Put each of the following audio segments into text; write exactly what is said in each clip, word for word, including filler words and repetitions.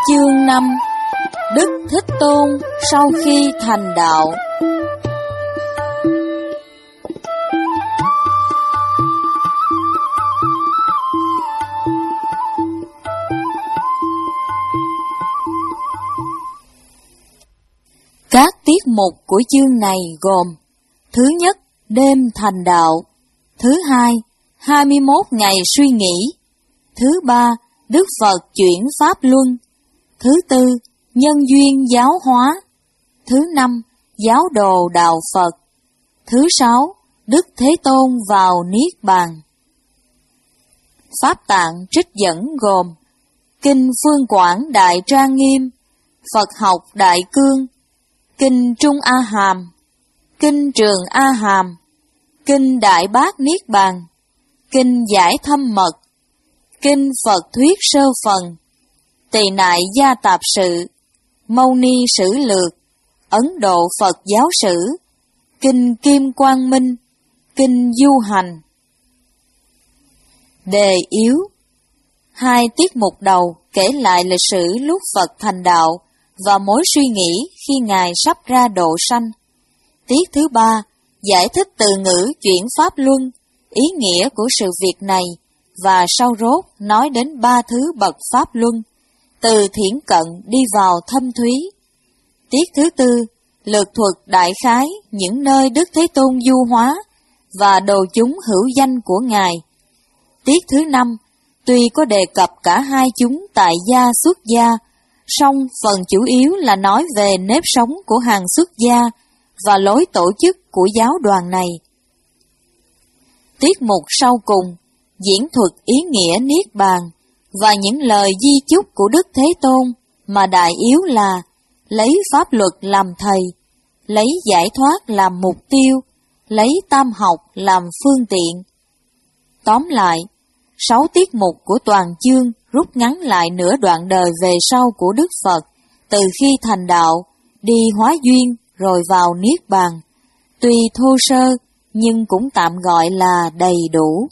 Chương năm. Đức Thích Tôn sau khi thành đạo. Các tiết mục của chương này gồm: thứ nhất, đêm thành đạo; thứ hai, hai mươi mốt ngày suy nghĩ; thứ ba, Đức Phật chuyển Pháp Luân; thứ tư, nhân duyên giáo hóa; thứ năm, giáo đồ đạo Phật; thứ sáu, Đức Thế Tôn vào Niết Bàn. Pháp tạng trích dẫn gồm: Kinh Phương Quảng Đại Trang Nghiêm, Phật học Đại Cương, Kinh Trung A Hàm, Kinh Trường A Hàm, Kinh Đại Bát Niết Bàn, Kinh Giải Thâm Mật, Kinh Phật Thuyết Sơ Phần, Tỳ Nại Gia Tạp Sự, Mâu Ni Sử Lược, Ấn Độ Phật Giáo Sử, Kinh Kim Quang Minh, Kinh Du Hành. Đề yếu: hai tiết mục đầu kể lại lịch sử lúc Phật thành đạo và mối suy nghĩ khi Ngài sắp ra độ sanh. Tiết thứ ba giải thích từ ngữ chuyển Pháp Luân, ý nghĩa của sự việc này, và sau rốt nói đến ba thứ bậc Pháp Luân, từ thiển cận đi vào thâm thúy. Tiết thứ tư lược thuật đại khái những nơi Đức Thế Tôn du hóa và đồ chúng hữu danh của Ngài. Tiết thứ năm tuy có đề cập cả hai chúng tại gia xuất gia, song phần chủ yếu là nói về nếp sống của hàng xuất gia và lối tổ chức của giáo đoàn này. Tiết mục sau cùng diễn thuật ý nghĩa Niết Bàn và những lời di chúc của Đức Thế Tôn, mà đại yếu là lấy pháp luật làm thầy, lấy giải thoát làm mục tiêu, lấy tam học làm phương tiện. Tóm lại, sáu tiết mục của toàn chương rút ngắn lại nửa đoạn đời về sau của Đức Phật, từ khi thành đạo, đi hóa duyên rồi vào Niết Bàn. Tuy thô sơ, nhưng cũng tạm gọi là đầy đủ.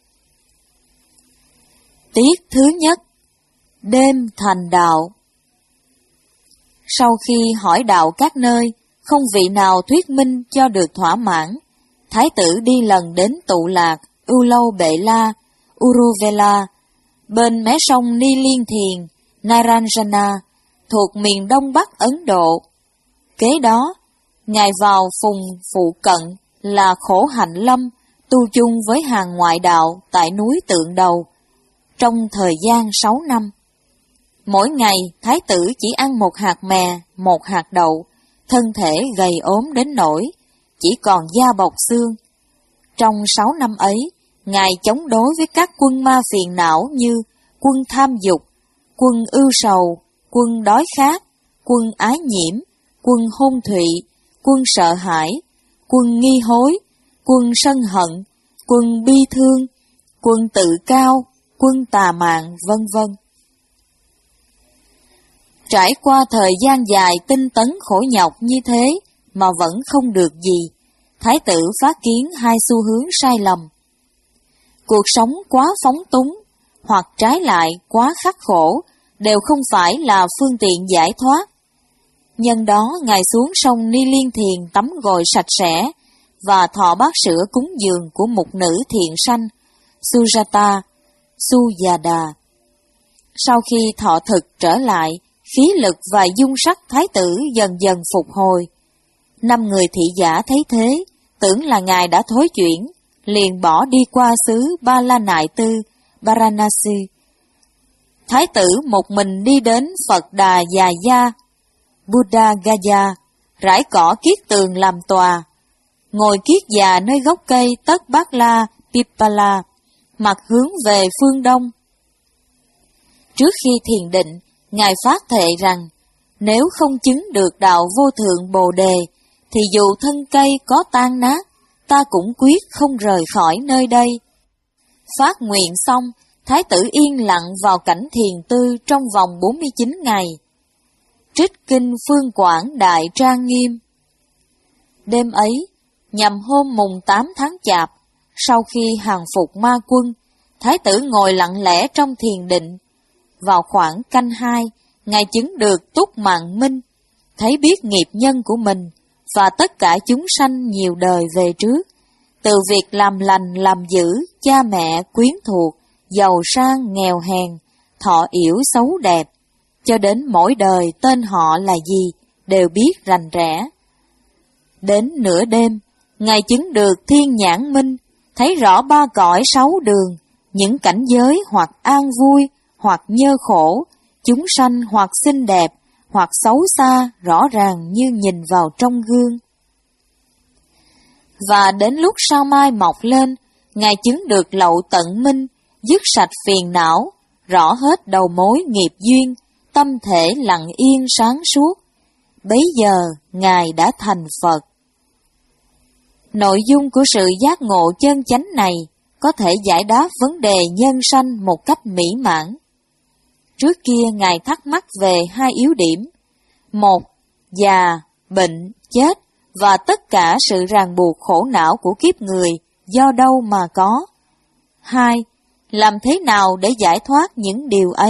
Tiết thứ nhất, đêm thành đạo. Sau khi hỏi đạo các nơi, không vị nào thuyết minh cho được thỏa mãn, Thái tử đi lần đến tụ lạc Ưu Lâu Bệ La, Uruvela, bên mé sông Ni Liên Thiền, Naranjana, thuộc miền đông bắc Ấn Độ. Kế đó, Ngài vào phùng phụ cận là Khổ Hạnh Lâm, tu chung với hàng ngoại đạo tại núi Tượng Đầu, trong thời gian sáu năm. Mỗi ngày, Thái tử chỉ ăn một hạt mè, một hạt đậu, thân thể gầy ốm đến nỗi chỉ còn da bọc xương. Trong sáu năm ấy, Ngài chống đối với các quân ma phiền não như quân tham dục, quân ưu sầu, quân đói khát, quân ái nhiễm, quân hôn thụy, quân sợ hãi, quân nghi hối, quân sân hận, quân bi thương, quân tự cao, quân tà mạn, vân vân. Trải qua thời gian dài tinh tấn khổ nhọc như thế mà vẫn không được gì, Thái tử phát kiến hai xu hướng sai lầm. Cuộc sống quá phóng túng, hoặc trái lại quá khắc khổ, đều không phải là phương tiện giải thoát. Nhân đó, Ngài xuống sông Ni Liên Thiền tắm gội sạch sẽ và thọ bát sữa cúng dường của một nữ thiện sanh, Sujata, Sujada. Sau khi thọ thực trở lại, khí lực và dung sắc Thái tử dần dần phục hồi. Năm người thị giả thấy thế, tưởng là Ngài đã thối chuyển, liền bỏ đi qua xứ Ba La Nại Tư, Varanasi. Thái tử một mình đi đến Phật Đà Già Gia, Buddha Gaya, rải cỏ kiết tường làm tòa, ngồi kiết già nơi gốc cây Tất Bát La Pipala, mặt hướng về phương đông. Trước khi thiền định, Ngài phát thệ rằng, nếu không chứng được đạo vô thượng Bồ Đề, thì dù thân cây có tan nát, ta cũng quyết không rời khỏi nơi đây. Phát nguyện xong, Thái tử yên lặng vào cảnh thiền tư trong vòng bốn mươi chín ngày. Trích Kinh Phương Quảng Đại Trang Nghiêm. Đêm ấy, nhằm hôm mùng tám tháng Chạp, sau khi hàng phục ma quân, Thái tử ngồi lặng lẽ trong thiền định. Vào khoảng canh hai, Ngài chứng được túc mạng minh, thấy biết nghiệp nhân của mình và tất cả chúng sanh nhiều đời về trước, từ việc làm lành làm dữ, cha mẹ, quyến thuộc, giàu sang, nghèo hèn, thọ yểu xấu đẹp, cho đến mỗi đời tên họ là gì, đều biết rành rẽ. Đến nửa đêm, Ngài chứng được thiên nhãn minh, thấy rõ ba cõi sáu đường, những cảnh giới hoặc an vui, hoặc nhơ khổ, chúng sanh hoặc xinh đẹp, hoặc xấu xa, rõ ràng như nhìn vào trong gương. Và đến lúc sao mai mọc lên, Ngài chứng được lậu tận minh, dứt sạch phiền não, rõ hết đầu mối nghiệp duyên, tâm thể lặng yên sáng suốt. Bấy giờ, Ngài đã thành Phật. Nội dung của sự giác ngộ chân chánh này có thể giải đáp vấn đề nhân sanh một cách mỹ mãn. Trước kia Ngài thắc mắc về hai yếu điểm: một, già, bệnh, chết và tất cả sự ràng buộc khổ não của kiếp người do đâu mà có. Hai, làm thế nào để giải thoát những điều ấy?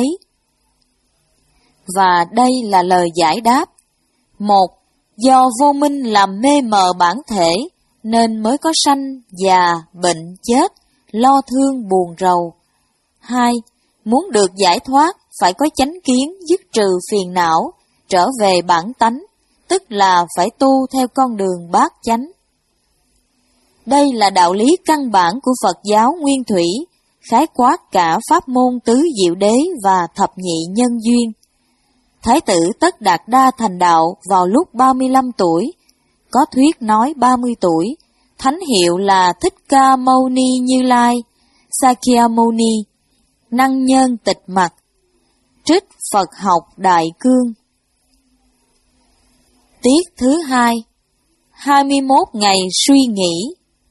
Và đây là lời giải đáp. Một, do vô minh làm mê mờ bản thể, nên mới có sanh, già, bệnh, chết, lo thương, buồn rầu. Hai, muốn được giải thoát, phải có chánh kiến dứt trừ phiền não, trở về bản tánh, tức là phải tu theo con đường bát chánh. Đây là đạo lý căn bản của Phật giáo Nguyên Thủy, khái quát cả pháp môn tứ diệu đế và thập nhị nhân duyên. Thái tử Tất Đạt Đa thành đạo vào lúc ba mươi lăm tuổi, có thuyết nói ba mươi tuổi, thánh hiệu là Thích Ca Mâu Ni Như Lai, Sakyamuni, năng nhân tịch mặc. Trích Phật học Đại Cương. Tiết thứ hai, hai mươi mốt ngày suy nghĩ.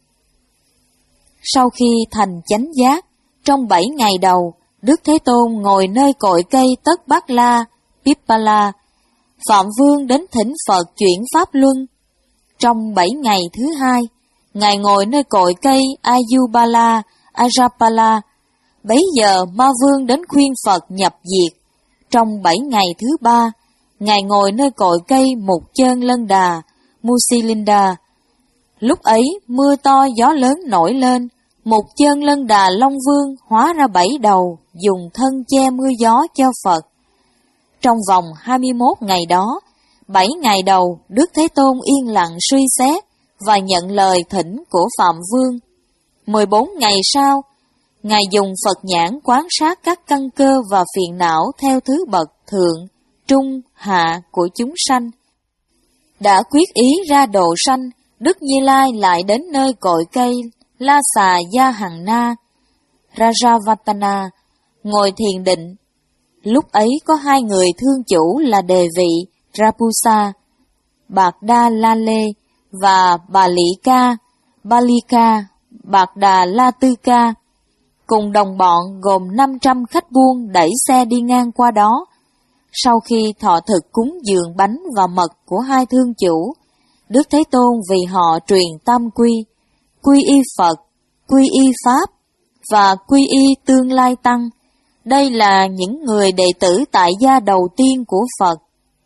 Sau khi thành chánh giác, trong bảy ngày đầu, Đức Thế Tôn ngồi nơi cội cây Tất Bát La, Pippala. Phạm Vương đến thỉnh Phật chuyển pháp luân. Trong bảy ngày thứ hai, Ngài ngồi nơi cội cây Ayubala, Ajapala. Bấy giờ Ma Vương đến khuyên Phật nhập diệt. Trong bảy ngày thứ ba, Ngài ngồi nơi cội cây Mục Chơn Lân Đà, Musilinda. Lúc ấy mưa to gió lớn nổi lên, Mục Chơn Lân Đà Long Vương hóa ra bảy đầu, dùng thân che mưa gió cho Phật. Trong vòng hai mươi mốt ngày đó, bảy ngày đầu Đức Thế Tôn yên lặng suy xét và nhận lời thỉnh của Phạm Vương. mười bốn ngày sau, Ngài dùng Phật nhãn quan sát các căn cơ và phiền não theo thứ bậc thượng, trung, hạ của chúng sanh. Đã quyết ý ra độ sanh, Đức Như Lai lại đến nơi cội cây La Xà Gia Hằng Na, Rajavatana, ngồi thiền định. Lúc ấy có hai người thương chủ là Đề Vị, Rapusa, Bạc Đa La Lê và Bà Lị Ca, Balika, Bạc Đà La Tư Ca, cùng đồng bọn gồm năm trăm khách buôn đẩy xe đi ngang qua đó. Sau khi thọ thực cúng dường bánh và mật của hai thương chủ, Đức Thế Tôn vì họ truyền tam quy, quy y Phật, quy y Pháp và quy y Tương Lai Tăng. Đây là những người đệ tử tại gia đầu tiên của Phật.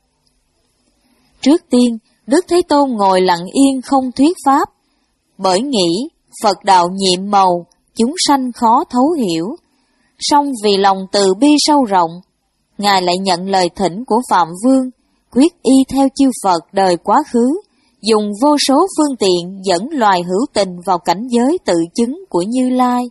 Trước tiên, Đức Thế Tôn ngồi lặng yên không thuyết pháp, bởi nghĩ Phật đạo nhiệm màu, chúng sanh khó thấu hiểu. Song vì lòng từ bi sâu rộng, Ngài lại nhận lời thỉnh của Phạm Vương, quyết y theo chư Phật đời quá khứ, dùng vô số phương tiện dẫn loài hữu tình vào cảnh giới tự chứng của Như Lai.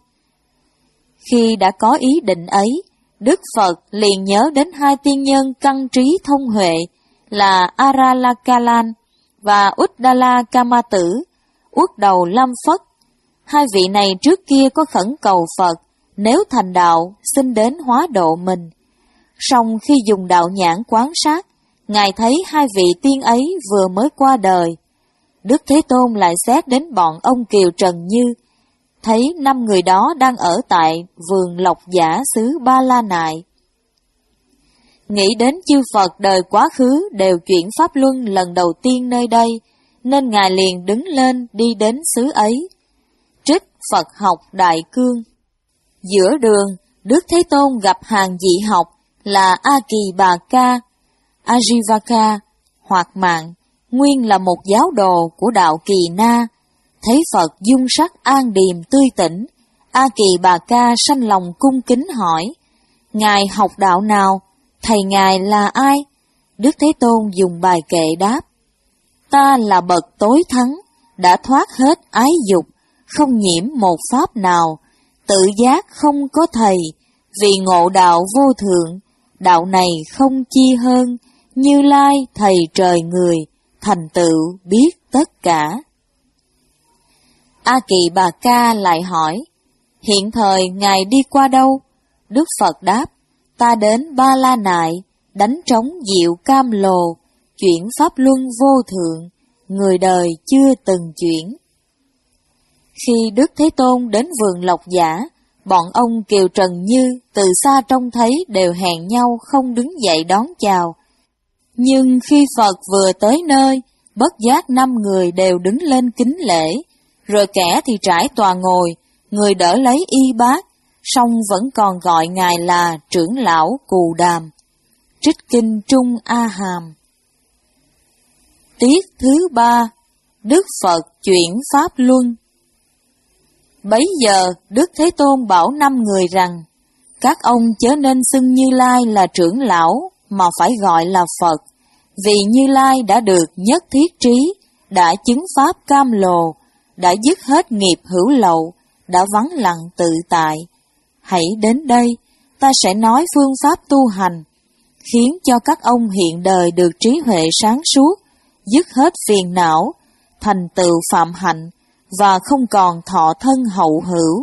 Khi đã có ý định ấy, Đức Phật liền nhớ đến hai tiên nhân căn trí thông huệ là Aralakalan và Uddala Kama Tử, uất đầu Lam Phất. Hai vị này trước kia có khẩn cầu Phật, nếu thành đạo, xin đến hóa độ mình. Song khi dùng đạo nhãn quan sát, Ngài thấy hai vị tiên ấy vừa mới qua đời. Đức Thế Tôn lại xét đến bọn ông Kiều Trần Như, thấy năm người đó đang ở tại vườn Lộc Giả xứ Ba La Nại. Nghĩ đến chư Phật đời quá khứ đều chuyển pháp luân lần đầu tiên nơi đây, nên Ngài liền đứng lên đi đến xứ ấy. Trích Phật học Đại Cương. Giữa đường, Đức Thế Tôn gặp hàng dị học, là A Kỳ Bà Ca, Ajivaka hoặc Mạng, nguyên là một giáo đồ của đạo Kỳ Na. Thấy Phật dung sắc an điềm tươi tỉnh, A Kỳ Bà Ca sanh lòng cung kính hỏi: Ngài học đạo nào? Thầy Ngài là ai? Đức Thế Tôn dùng bài kệ đáp: Ta là bậc tối thắng, đã thoát hết ái dục, không nhiễm một pháp nào, tự giác không có thầy, vì ngộ đạo vô thượng, đạo này không chi hơn, Như Lai thầy trời người, thành tựu biết tất cả. A Kỳ Bà Ca lại hỏi: Hiện thời Ngài đi qua đâu? Đức Phật đáp: Ta đến Ba La Nại, đánh trống diệu cam lồ, chuyển pháp luân vô thượng, người đời chưa từng chuyển. Khi Đức Thế Tôn đến vườn Lộc Giả, bọn ông Kiều Trần Như từ xa trông thấy đều hẹn nhau không đứng dậy đón chào. Nhưng khi Phật vừa tới nơi, bất giác năm người đều đứng lên kính lễ, rồi kẻ thì trải tòa ngồi, người đỡ lấy y bát, song vẫn còn gọi Ngài là trưởng lão Cù Đàm. Trích Kinh Trung A Hàm. Tiết thứ ba, Đức Phật chuyển Pháp Luân. Bấy giờ Đức Thế Tôn bảo năm người rằng: Các ông chớ nên xưng Như Lai là trưởng lão, mà phải gọi là Phật, vì Như Lai đã được nhất thiết trí, đã chứng pháp cam lồ, đã dứt hết nghiệp hữu lậu, đã vắng lặng tự tại. Hãy đến đây, ta sẽ nói phương pháp tu hành, khiến cho các ông hiện đời được trí huệ sáng suốt, dứt hết phiền não, thành tựu phạm hạnh, và không còn thọ thân hậu hữu.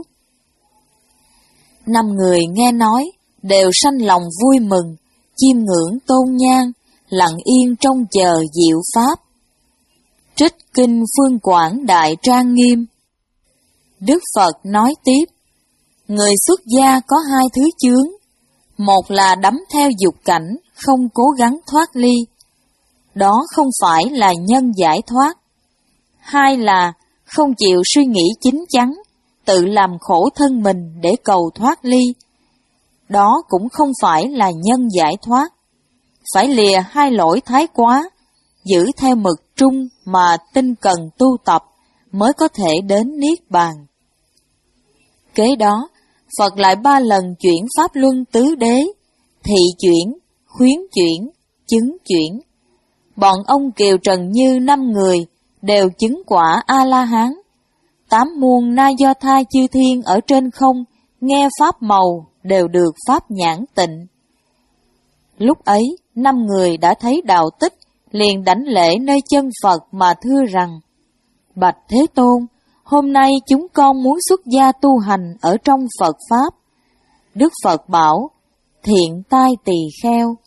Năm người nghe nói, đều sanh lòng vui mừng, chiêm ngưỡng tôn nhang, lặng yên trông chờ diệu pháp. Trích Kinh Phương Quảng Đại Trang Nghiêm. Đức Phật nói tiếp: Người xuất gia có hai thứ chướng. Một là đắm theo dục cảnh, không cố gắng thoát ly. Đó không phải là nhân giải thoát. Hai là không chịu suy nghĩ chín chắn, tự làm khổ thân mình để cầu thoát ly. Đó cũng không phải là nhân giải thoát. Phải lìa hai lỗi thái quá, giữ theo mực trung mà tinh cần tu tập, mới có thể đến Niết Bàn. Kế đó, Phật lại ba lần chuyển Pháp Luân tứ đế, thị chuyển, khuyến chuyển, chứng chuyển. Bọn ông Kiều Trần Như năm người đều chứng quả A-la-hán. Tám muôn na do thai chư thiên ở trên không, nghe pháp màu, đều được pháp nhãn tịnh. Lúc ấy, năm người đã thấy đạo tích, liền đảnh lễ nơi chân Phật mà thưa rằng: Bạch Thế Tôn, hôm nay chúng con muốn xuất gia tu hành ở trong Phật Pháp. Đức Phật bảo: Thiện tai tỳ kheo.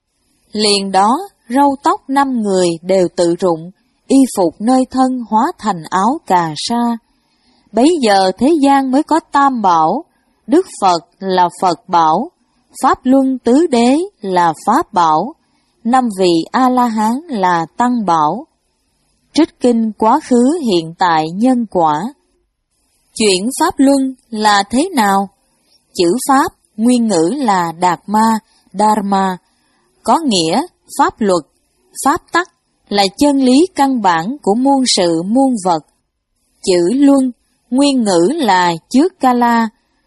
Liền đó, râu tóc năm người đều tự rụng, y phục nơi thân hóa thành áo cà sa. Bấy giờ thế gian mới có tam bảo, Đức Phật là Phật bảo, Pháp Luân tứ đế là Pháp bảo, năm vị A-la-hán là Tăng bảo. Trích Kinh Quá Khứ Hiện Tại Nhân Quả. Chuyển Pháp Luân là thế nào? Chữ Pháp, nguyên ngữ là Đạt Ma, Dharma, có nghĩa pháp luật, pháp tắc, là chân lý căn bản của muôn sự muôn vật. Chữ Luân, nguyên ngữ là Trước Kala,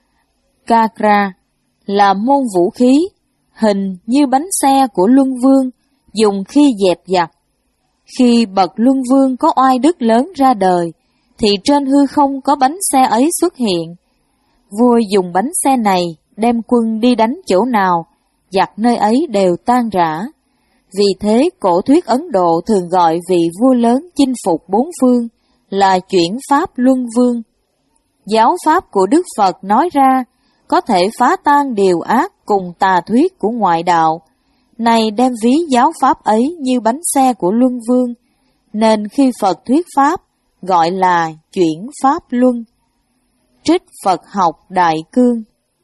Kakra, là môn vũ khí, hình như bánh xe của Luân Vương, dùng khi dẹp giặc. Khi bậc Luân Vương có oai đức lớn ra đời, thì trên hư không có bánh xe ấy xuất hiện. Vua dùng bánh xe này đem quân đi đánh chỗ nào, giặc nơi ấy đều tan rã. Vì thế cổ thuyết Ấn Độ thường gọi vị vua lớn chinh phục bốn phương là chuyển Pháp Luân Vương. Giáo pháp của Đức Phật nói ra, có thể phá tan điều ác cùng tà thuyết của ngoại đạo. Này đem ví giáo pháp ấy như bánh xe của Luân Vương, nên khi Phật thuyết pháp, gọi là chuyển Pháp Luân. Trích Phật học Đại Cương.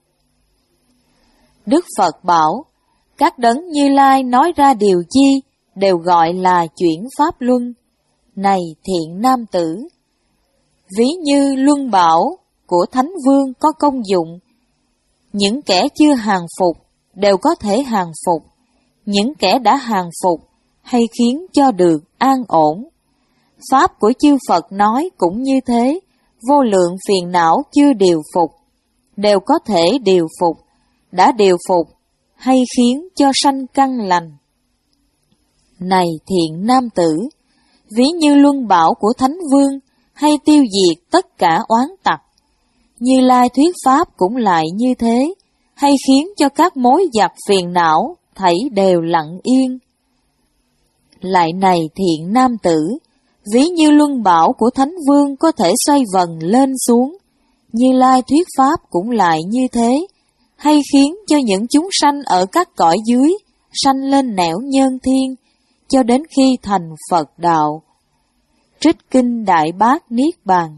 Đức Phật bảo, các đấng Như Lai nói ra điều chi, đều gọi là chuyển Pháp Luân. Này thiện nam tử, ví như luân bảo của Thánh Vương có công dụng, những kẻ chưa hàng phục đều có thể hàng phục, những kẻ đã hàng phục hay khiến cho được an ổn. Pháp của chư Phật nói cũng như thế, vô lượng phiền não chưa điều phục, đều có thể điều phục, đã điều phục hay khiến cho sanh căn lành. Này thiện nam tử, ví như luân bảo của Thánh Vương hay tiêu diệt tất cả oán tặc, Như Lai thuyết pháp cũng lại như thế, hay khiến cho các mối giặc phiền não thảy đều lặng yên. Lại này thiện nam tử, ví như luân bảo của Thánh Vương có thể xoay vần lên xuống, Như Lai thuyết pháp cũng lại như thế, hay khiến cho những chúng sanh ở các cõi dưới sanh lên nẻo nhân thiên, cho đến khi thành Phật đạo. Trích Kinh Đại Bát Niết Bàn.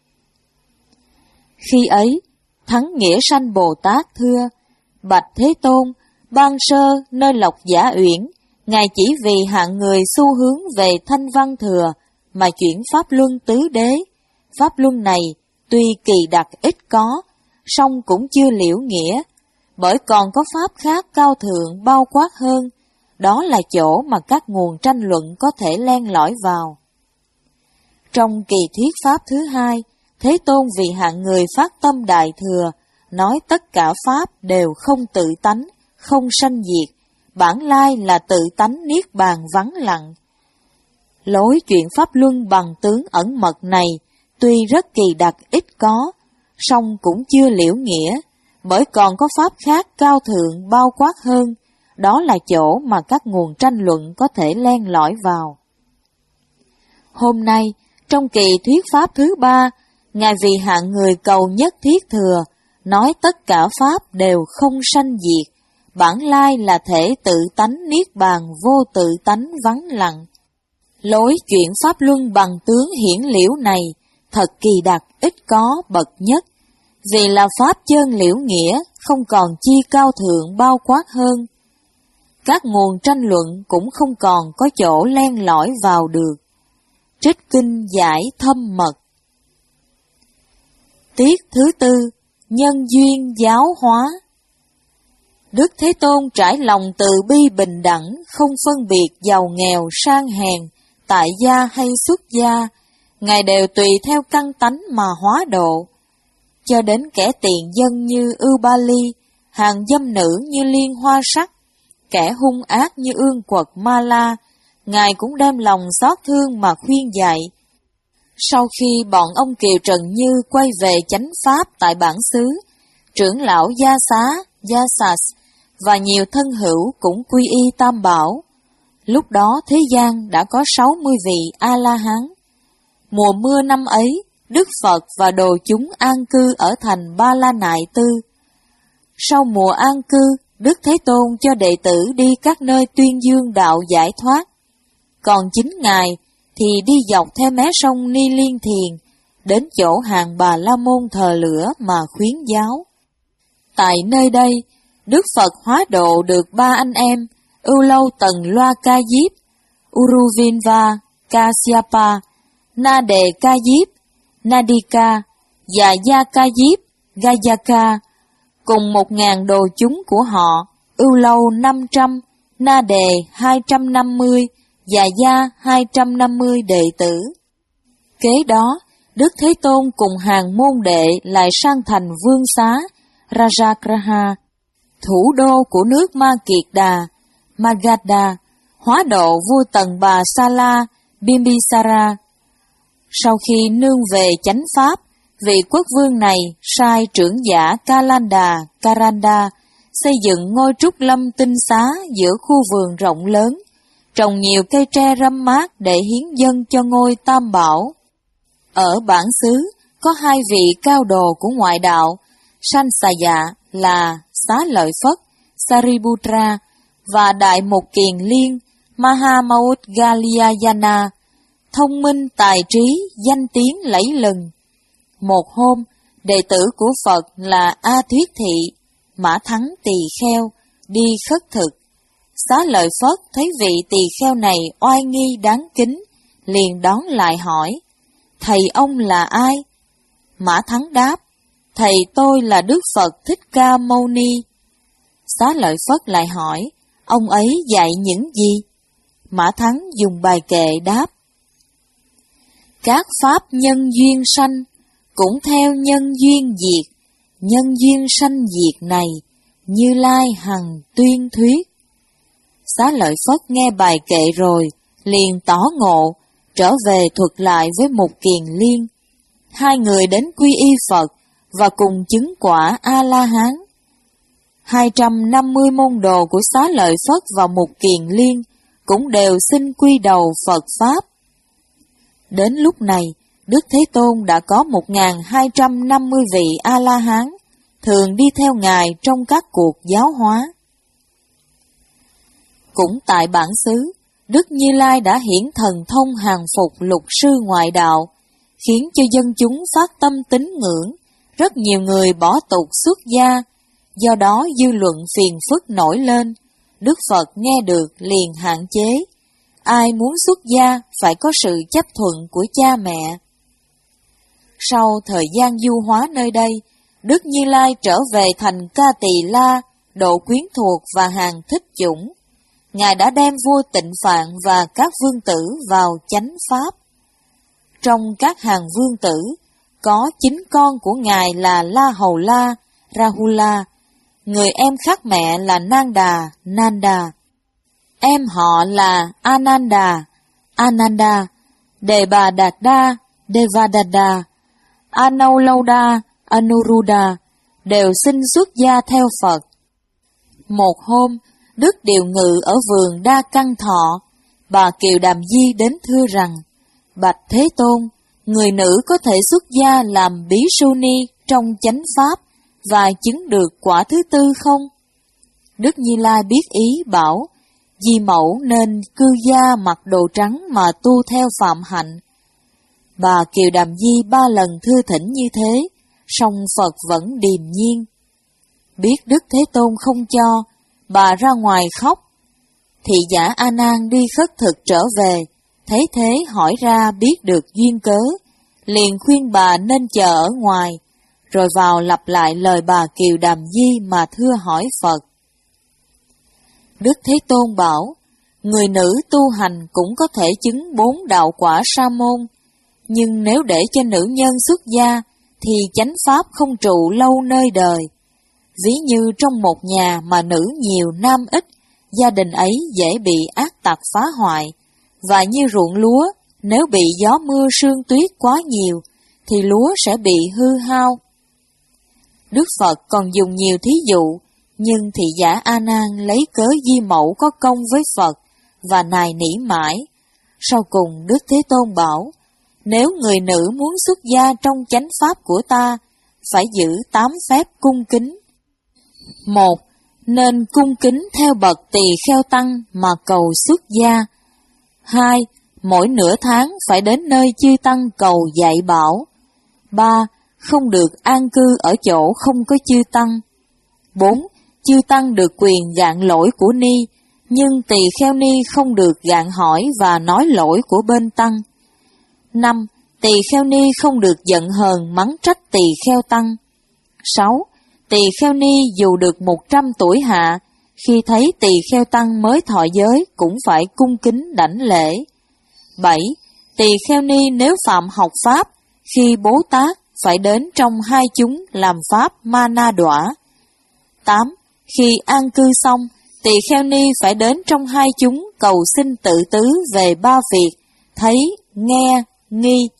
Khi ấy, Thắng Nghĩa Sanh Bồ Tát thưa: Bạch Thế Tôn, ban sơ nơi Lộc Giả Uyển, Ngài chỉ vì hạng người xu hướng về thanh văn thừa mà chuyển pháp luân tứ đế. Pháp luân này tuy kỳ đặc ít có, song cũng chưa liễu nghĩa, bởi còn có pháp khác cao thượng bao quát hơn. Đó là chỗ mà các nguồn tranh luận có thể len lỏi vào. Trong kỳ thuyết pháp thứ hai, Thế Tôn vì hạng người phát tâm đại thừa, nói tất cả pháp đều không tự tánh, không sanh diệt, bản lai là tự tánh niết bàn vắng lặng. Lối chuyện pháp luân bằng tướng ẩn mật này, tuy rất kỳ đặc ít có, song cũng chưa liễu nghĩa, bởi còn có pháp khác cao thượng bao quát hơn. Đó là chỗ mà các nguồn tranh luận có thể len lỏi vào. Hôm nay, trong kỳ thuyết pháp thứ ba, Ngài vì hạng người cầu nhất thiết thừa, nói tất cả pháp đều không sanh diệt, bản lai là thể tự tánh niết bàn vô tự tánh vắng lặng. Lối chuyện pháp luân bằng tướng hiển liễu này, thật kỳ đặc ít có bậc nhất, vì là pháp chân liễu nghĩa, không còn chi cao thượng bao quát hơn. Các nguồn tranh luận cũng không còn có chỗ len lỏi vào được. Trích Kinh Giải Thâm Mật. Tiết thứ tư, nhân duyên giáo hóa. Đức Thế Tôn trải lòng từ bi bình đẳng, không phân biệt giàu nghèo sang hèn, tại gia hay xuất gia, Ngài đều tùy theo căn tánh mà hóa độ. Cho đến kẻ tiện dân như Ưu Ba Ly, hàng dâm nữ như Liên Hoa Sắc, kẻ hung ác như Ương Quật Ma La, Ngài cũng đem lòng xót thương mà khuyên dạy. Sau khi bọn ông Kiều Trần Như quay về chánh pháp tại bản xứ, trưởng lão Gia Xá, Gia Sas và nhiều thân hữu cũng quy y Tam Bảo. Lúc đó thế gian đã có sáu mươi vị A-la-hán. Mùa mưa năm ấy, Đức Phật và đồ chúng an cư ở thành Ba La Nại Tư. Sau mùa an cư, Đức Thế Tôn cho đệ tử đi các nơi tuyên dương đạo giải thoát. Còn chính Ngài thì đi dọc theo mé sông Ni Liên Thiền, đến chỗ hàng Bà La Môn thờ lửa mà khuyến giáo. Tại nơi đây, Đức Phật hóa độ được ba anh em, Ưu Lâu Tần Loa Ca Diếp, Uruvinva Kasyapa, Na Đề Ca Diếp, Nadika và Gia Ca Diếp, Gayaka, cùng một ngàn đồ chúng của họ, Ưu Lâu năm trăm, Na Đề hai trăm năm mươi và Gia hai trăm năm mươi đệ tử. Kế đó, Đức Thế Tôn cùng hàng môn đệ lại sang thành Vương Xá, Rajagraha, thủ đô của nước Ma Kiệt Đà, Magadha, hóa độ vua Tần Bà Sa La, Bimbisara. Sau khi nương về chánh pháp, vị quốc vương này sai trưởng giả Kalanda, Karanda xây dựng ngôi trúc lâm tinh xá giữa khu vườn rộng lớn, trồng nhiều cây tre râm mát để hiến dâng cho ngôi Tam Bảo. Ở bản xứ có hai vị cao đồ của ngoại đạo, Sansaya là Xá Lợi Phất, Sariputra và Đại Mục Kiền Liên, Mahamaudgalyayana, thông minh tài trí, danh tiếng lẫy lừng. Một hôm, đệ tử của Phật là A Thuyết Thị, Mã Thắng tỳ kheo, đi khất thực. Xá Lợi Phất thấy vị tỳ kheo này oai nghi đáng kính, liền đón lại hỏi: Thầy ông là ai? Mã Thắng đáp: Thầy tôi là Đức Phật Thích Ca Mâu Ni. Xá Lợi Phất lại hỏi, ông ấy dạy những gì? Mã Thắng dùng bài kệ đáp, các pháp nhân duyên sanh, cũng theo nhân duyên diệt, nhân duyên sanh diệt này, Như Lai hằng tuyên thuyết. Xá Lợi Phất nghe bài kệ rồi, liền tỏ ngộ, trở về thuật lại với Mục Kiền Liên. Hai người đến quy y Phật và cùng chứng quả A-la-hán. Hai trăm năm mươi môn đồ của Xá Lợi Phất và Mục Kiền Liên cũng đều xin quy đầu Phật Pháp. Đến lúc này, Đức Thế Tôn đã có một nghìn hai trăm năm mươi vị A-la-hán, thường đi theo Ngài trong các cuộc giáo hóa. Cũng tại bản xứ, Đức Như Lai đã hiển thần thông hàng phục lục sư ngoại đạo, khiến cho dân chúng phát tâm tín ngưỡng, rất nhiều người bỏ tục xuất gia, do đó dư luận phiền phức nổi lên. Đức Phật nghe được liền hạn chế, ai muốn xuất gia phải có sự chấp thuận của cha mẹ. Sau thời gian du hóa nơi đây, Đức Như Lai trở về thành Ca Tỳ La, độ quyến thuộc và hàng thích chủng. Ngài đã đem vua Tịnh Phạn và các vương tử vào chánh pháp. Trong các hàng vương tử, có chín con của Ngài là La Hầu La, Rahula, người em khác mẹ là Nanda, Nanda. Em họ là Ananda, Ananda, Đề Bà Đạt Đa, Devadatta, Anuruddha, Anuruddha, đều xin xuất gia theo Phật. Một hôm, Đức điều ngự ở vườn Đa Căn Thọ, bà Kiều Đàm Di đến thưa rằng, bạch Thế Tôn, người nữ có thể xuất gia làm bí su ni trong chánh pháp và chứng được quả thứ tư không? Đức Như Lai biết ý bảo, Di mẫu nên cư gia mặc đồ trắng mà tu theo phạm hạnh. Bà Kiều Đàm Di ba lần thưa thỉnh như thế, song Phật vẫn điềm nhiên. Biết Đức Thế Tôn không cho, bà ra ngoài khóc. Thị giả A Nan đi khất thực trở về, thấy thế hỏi ra biết được duyên cớ, liền khuyên bà nên chờ ở ngoài, rồi vào lặp lại lời bà Kiều Đàm Di mà thưa hỏi Phật. Đức Thế Tôn bảo, người nữ tu hành cũng có thể chứng bốn đạo quả sa môn, nhưng nếu để cho nữ nhân xuất gia, thì chánh pháp không trụ lâu nơi đời. Ví như trong một nhà mà nữ nhiều nam ít, gia đình ấy dễ bị ác tặc phá hoại, và như ruộng lúa, nếu bị gió mưa sương tuyết quá nhiều, thì lúa sẽ bị hư hao. Đức Phật còn dùng nhiều thí dụ, nhưng thị giả A Nan lấy cớ Di mẫu có công với Phật và nài nỉ mãi. Sau cùng Đức Thế Tôn bảo, nếu người nữ muốn xuất gia trong chánh pháp của ta, phải giữ tám phép cung kính. Một, nên cung kính theo bậc tỳ kheo tăng mà cầu xuất gia. Hai, mỗi nửa tháng phải đến nơi chư tăng cầu dạy bảo. Ba, không được an cư ở chỗ không có chư tăng. Bốn, chư tăng được quyền gạn lỗi của ni, nhưng tỳ kheo ni không được gạn hỏi và nói lỗi của bên tăng. Năm, tỳ kheo ni không được giận hờn mắng trách tỳ kheo tăng. Sáu, tỳ kheo ni dù được một trăm tuổi hạ, khi thấy tỳ kheo tăng mới thọ giới cũng phải cung kính đảnh lễ. Bảy, tỳ kheo ni nếu phạm học pháp, khi Bố Tát phải đến trong hai chúng làm pháp ma na đọa. Tám, khi an cư xong, tỳ kheo ni phải đến trong hai chúng cầu xin tự tứ về ba việc, thấy, nghe, nghi.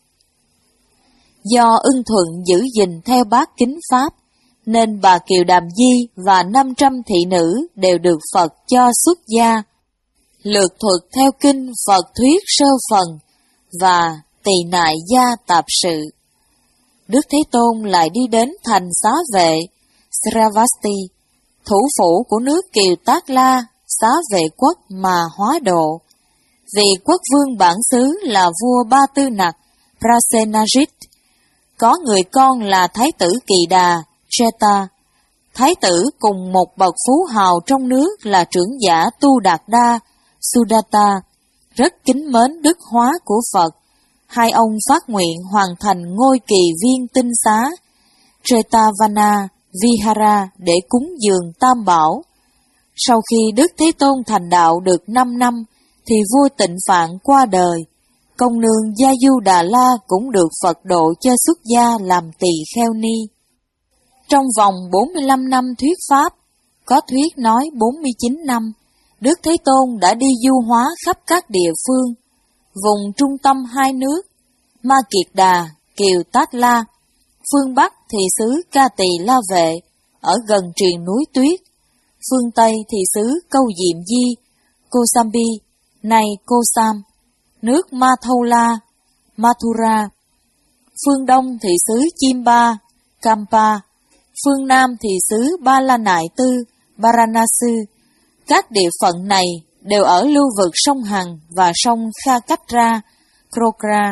Do ưng thuận giữ gìn theo bát kính pháp, nên bà Kiều Đàm Di và năm trăm thị nữ đều được Phật cho xuất gia. Lược thuật theo kinh Phật thuyết sơ phần và tỳ nại gia tạp sự. Đức Thế Tôn lại đi đến thành Xá Vệ, Sravasti, thủ phủ của nước Kiều Tác La, Xá Vệ quốc mà hóa độ. Vì quốc vương bản xứ là vua Ba Tư Nặc, Prasenajit, có người con là Thái tử Kỳ Đà, Cheta. Thái tử cùng một bậc phú hào trong nước là trưởng giả Tu Đạt Đa, Sudatta, rất kính mến đức hóa của Phật. Hai ông phát nguyện hoàn thành ngôi kỳ viên tinh xá, Jetavana, Vihara để cúng dường Tam Bảo. Sau khi Đức Thế Tôn thành đạo được năm năm, thì vua Tịnh Phạn qua đời. Công nương Gia Du Đà La cũng được Phật độ cho xuất gia làm tỳ kheo ni. Trong vòng bốn mươi lăm năm thuyết Pháp, có thuyết nói bốn mươi chín năm, Đức Thế Tôn đã đi du hóa khắp các địa phương, vùng trung tâm hai nước, Ma Kiệt Đà, Kiều Tát La, phương Bắc thì xứ Ca Tỳ La Vệ, ở gần triền núi Tuyết, phương Tây thì xứ Câu Diệm Di, Kosambi, nay Kosam, nước Mathola, Mathura, phương Đông thì xứ Chimba, Kampa, phương Nam thì xứ Ba La Nại Tư, Varanasi. Các địa phận này đều ở lưu vực sông Hằng và sông Kha Cách Ra, Krokra.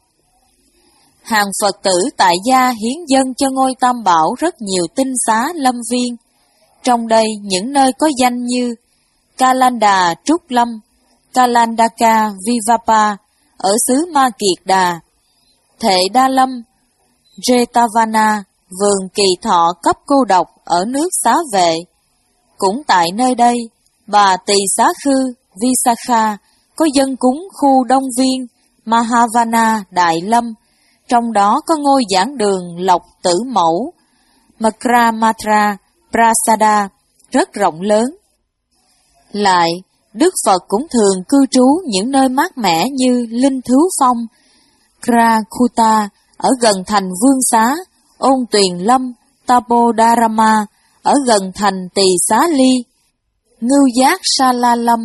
Hàng Phật tử tại gia hiến dâng cho ngôi Tam Bảo rất nhiều tinh xá lâm viên. Trong đây những nơi có danh như Kalanda Trúc Lâm, Kalandaka Vivapa ở xứ Ma Kiệt Đà, Thệ Đa Lâm, Jetavana, vườn Kỳ Thọ cấp cô độc ở nước Xá Vệ. Cũng tại nơi đây, bà Tỳ Xá Khư Visakha có dân cúng khu Đông Viên Mahavana Đại Lâm, trong đó có ngôi giảng đường Lộc Tử Mẫu Makramatra Prasada rất rộng lớn. Lại, Đức Phật cũng thường cư trú những nơi mát mẻ như Linh Thứu Phong, Krakuta ở gần thành Vương Xá, Ôn Tuyền Lâm, Tapodarama ở gần thành Tỳ Xá Ly, Ngưu Giác Sa-la Lâm,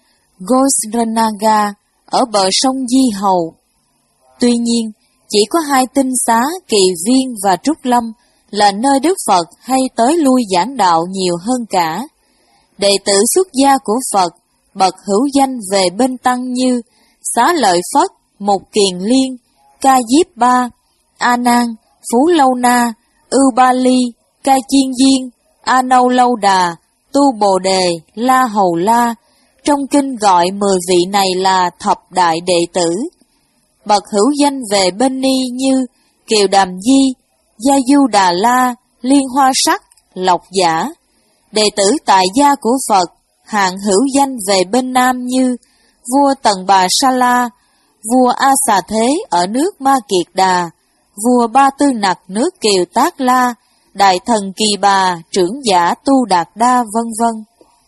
Gosranaga ở bờ sông Di Hầu. Tuy nhiên, chỉ có hai tinh xá Kỳ Viên và Trúc Lâm là nơi Đức Phật hay tới lui giảng đạo nhiều hơn cả. Đệ tử xuất gia của Phật, bậc hữu danh về bên tăng như Xá Lợi Phất, Mục Kiền Liên, Ca Diếp Ba, A Nan, Phú Lâu Na, Ưu Ba Ly, Ca Chiên Diên, A Nâu Lâu Đà, Tu Bồ Đề, La Hầu La. Trong kinh gọi mười vị này là thập đại đệ tử. Bậc hữu danh về bên ni như Kiều Đàm Di, Gia Du Đà La, Liên Hoa Sắc, Lộc Giả. Đệ tử tại gia của Phật, hạng hữu danh về bên nam như vua Tần Bà Sa La, vua A Xà Thế ở nước Ma Kiệt Đà, vua Ba Tư Nặc nước Kiều Tát La, đại thần Kỳ Bà, trưởng giả Tu Đạt Đa, vân vân.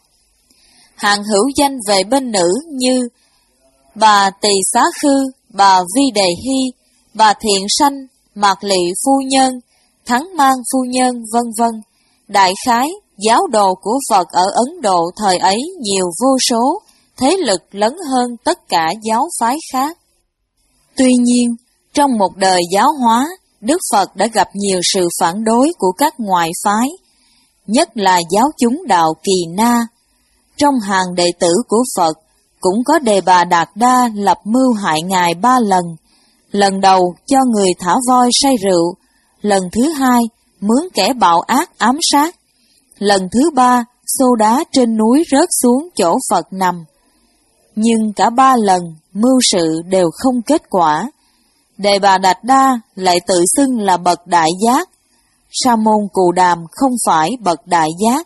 Hạng hữu danh về bên nữ như bà Tỳ Xá Khư, bà Vi Đề Hy, bà Thiện Sanh, Mạc Lị Phu Nhân, Thắng Mang Phu Nhân, vân vân. Đại khái, giáo đồ của Phật ở Ấn Độ thời ấy nhiều vô số, thế lực lớn hơn tất cả giáo phái khác. Tuy nhiên, trong một đời giáo hóa, Đức Phật đã gặp nhiều sự phản đối của các ngoại phái, nhất là giáo chúng đạo Kỳ Na. Trong hàng đệ tử của Phật, cũng có Đề Bà Đạt Đa lập mưu hại Ngài ba lần. Lần đầu cho người thả voi say rượu, lần thứ hai mướn kẻ bạo ác ám sát, lần thứ ba xô đá trên núi rớt xuống chỗ Phật nằm. Nhưng cả ba lần mưu sự đều không kết quả. Đề Bà Đạt Đa lại tự xưng là bậc đại giác, Sa môn Cù Đàm không phải bậc đại giác.